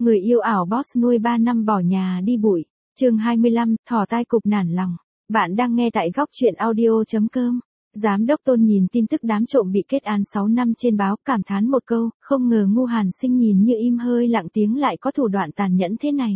Người yêu ảo boss nuôi 3 năm bỏ nhà đi bụi. Chương 25, thỏ tai cụp nản lòng. Bạn đang nghe tại góc truyện audio.com. Giám đốc Tôn nhìn tin tức đám trộm bị kết án 6 năm trên báo, cảm thán một câu, không ngờ Ngu Hàn Sinh nhìn như im hơi lặng tiếng lại có thủ đoạn tàn nhẫn thế này.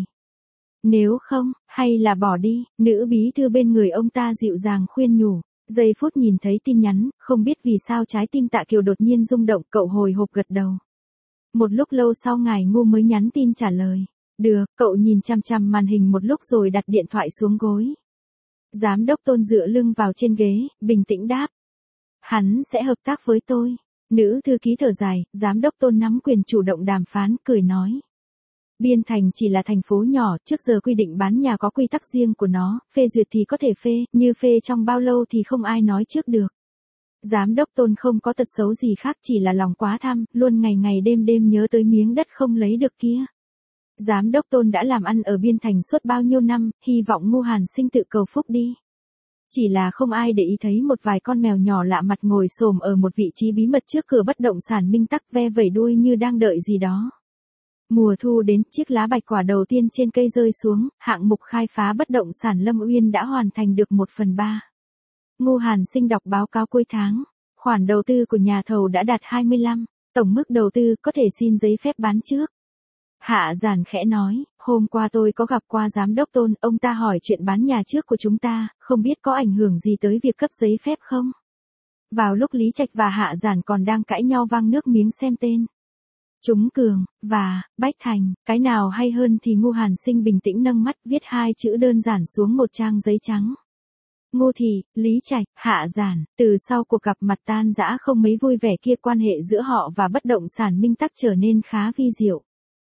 Nếu không, hay là bỏ đi, nữ bí thư bên người ông ta dịu dàng khuyên nhủ. Giây phút nhìn thấy tin nhắn, không biết vì sao trái tim Tạ Kiều đột nhiên rung động, cậu hồi hộp gật đầu. Một lúc lâu sau ngài Ngu mới nhắn tin trả lời. Được, cậu nhìn chằm chằm màn hình một lúc rồi đặt điện thoại xuống gối. Giám đốc Tôn dựa lưng vào trên ghế, bình tĩnh đáp. Hắn sẽ hợp tác với tôi. Nữ thư ký thở dài, giám đốc Tôn nắm quyền chủ động đàm phán, cười nói. Biên Thành chỉ là thành phố nhỏ, trước giờ quy định bán nhà có quy tắc riêng của nó, phê duyệt thì có thể phê, như phê trong bao lâu thì không ai nói trước được. Giám đốc Tôn không có tật xấu gì khác, chỉ là lòng quá tham, luôn ngày ngày đêm đêm nhớ tới miếng đất không lấy được kia. Giám đốc Tôn đã làm ăn ở Biên Thành suốt bao nhiêu năm, hy vọng Ngu Hàn Sinh tự cầu phúc đi. Chỉ là không ai để ý thấy một vài con mèo nhỏ lạ mặt ngồi xổm ở một vị trí bí mật trước cửa bất động sản Minh Tắc, ve vẩy đuôi như đang đợi gì đó. Mùa thu đến, chiếc lá bạch quả đầu tiên trên cây rơi xuống, hạng mục khai phá bất động sản Lâm Uyên đã hoàn thành được 1/3. Ngu Hàn Sinh đọc báo cáo cuối tháng, khoản đầu tư của nhà thầu đã đạt 25, tổng mức đầu tư có thể xin giấy phép bán trước. Hạ Giản khẽ nói, hôm qua tôi có gặp qua giám đốc Tôn, ông ta hỏi chuyện bán nhà trước của chúng ta, không biết có ảnh hưởng gì tới việc cấp giấy phép không? Vào lúc Lý Trạch và Hạ Giản còn đang cãi nhau vang nước miếng xem tên. Chúng Cường, và, Bách Thành, cái nào hay hơn thì Ngu Hàn Sinh bình tĩnh nâng mắt viết 2 chữ đơn giản xuống một trang giấy trắng. Ngô Thị, Lý Trạch, Hạ Giản, từ sau cuộc gặp mặt tan rã không mấy vui vẻ kia, quan hệ giữa họ và bất động sản Minh Tắc trở nên khá vi diệu.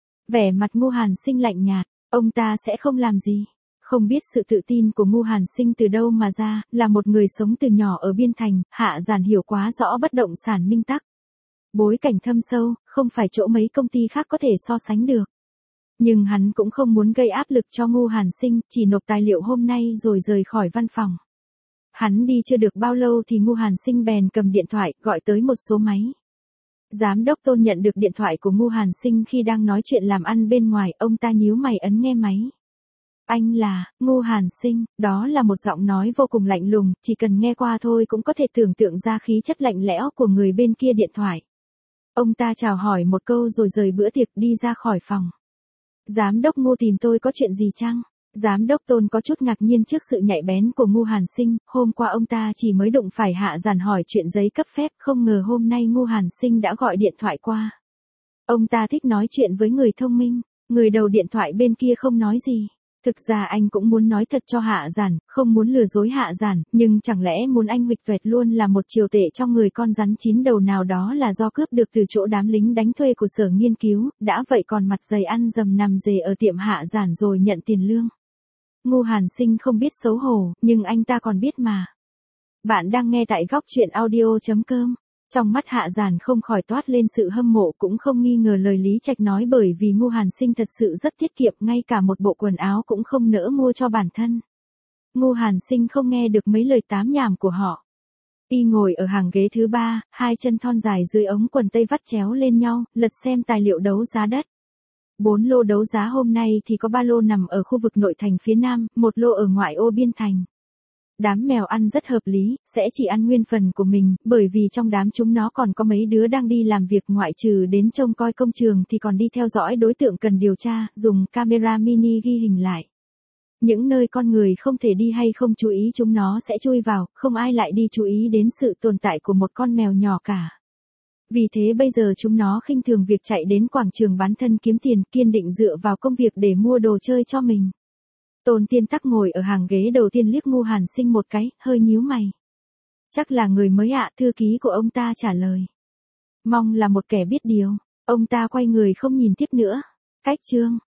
Vẻ mặt Ngu Hàn Sinh lạnh nhạt, ông ta sẽ không làm gì. Không biết sự tự tin của Ngu Hàn Sinh từ đâu mà ra, là một người sống từ nhỏ ở Biên Thành, Hạ Giản hiểu quá rõ bất động sản Minh Tắc. Bối cảnh thâm sâu, không phải chỗ mấy công ty khác có thể so sánh được. Nhưng hắn cũng không muốn gây áp lực cho Ngu Hàn Sinh, chỉ nộp tài liệu hôm nay rồi rời khỏi văn phòng. Hắn đi chưa được bao lâu thì Ngu Hàn Sinh bèn cầm điện thoại, gọi tới một số máy. Giám đốc Tôn nhận được điện thoại của Ngu Hàn Sinh khi đang nói chuyện làm ăn bên ngoài, ông ta nhíu mày ấn nghe máy. Anh là, Ngu Hàn Sinh, đó là một giọng nói vô cùng lạnh lùng, chỉ cần nghe qua thôi cũng có thể tưởng tượng ra khí chất lạnh lẽo của người bên kia điện thoại. Ông ta chào hỏi một câu rồi rời bữa tiệc đi ra khỏi phòng. Giám đốc Ngu tìm tôi có chuyện gì chăng? Giám đốc Tôn có chút ngạc nhiên trước sự nhạy bén của Ngu Hàn Sinh, hôm qua ông ta chỉ mới đụng phải Hạ Giản hỏi chuyện giấy cấp phép, không ngờ hôm nay Ngu Hàn Sinh đã gọi điện thoại qua. Ông ta thích nói chuyện với người thông minh, người đầu điện thoại bên kia không nói gì. Thực ra anh cũng muốn nói thật cho Hạ Giản, không muốn lừa dối Hạ Giản, nhưng chẳng lẽ muốn anh huỵch toẹt luôn là một triều tệ trong người con rắn 9 đầu nào đó là do cướp được từ chỗ đám lính đánh thuê của Sở Nghiên cứu, đã vậy còn mặt dày ăn dầm nằm dề ở tiệm Hạ Giản rồi nhận tiền lương. Ngu Hàn Sinh không biết xấu hổ, nhưng anh ta còn biết mà. Bạn đang nghe tại góc truyện audio.com. Trong mắt Hạ Giản không khỏi toát lên sự hâm mộ, cũng không nghi ngờ lời Lý Trạch nói, bởi vì Ngu Hàn Sinh thật sự rất tiết kiệm, ngay cả một bộ quần áo cũng không nỡ mua cho bản thân. Ngu Hàn Sinh không nghe được mấy lời tám nhảm của họ. Y ngồi ở hàng ghế thứ 3, hai chân thon dài dưới ống quần tây vắt chéo lên nhau, lật xem tài liệu đấu giá đất. 4 lô đấu giá hôm nay thì có 3 lô nằm ở khu vực nội thành phía Nam, 1 lô ở ngoại ô Biên Thành. Đám mèo ăn rất hợp lý, sẽ chỉ ăn nguyên phần của mình, bởi vì trong đám chúng nó còn có mấy đứa đang đi làm việc, ngoại trừ đến trông coi công trường thì còn đi theo dõi đối tượng cần điều tra, dùng camera mini ghi hình lại. Những nơi con người không thể đi hay không chú ý chúng nó sẽ chui vào, không ai lại đi chú ý đến sự tồn tại của một con mèo nhỏ cả. Vì thế bây giờ chúng nó khinh thường việc chạy đến quảng trường bán thân kiếm tiền, kiên định dựa vào công việc để mua đồ chơi cho mình. Tôn Tiên Tắc ngồi ở hàng ghế đầu tiên liếc Ngu Hàn Sinh một cái, hơi nhíu mày. Chắc là người mới ạ, thư ký của ông ta trả lời. Mong là một kẻ biết điều. Ông ta quay người không nhìn tiếp nữa. Cách chương.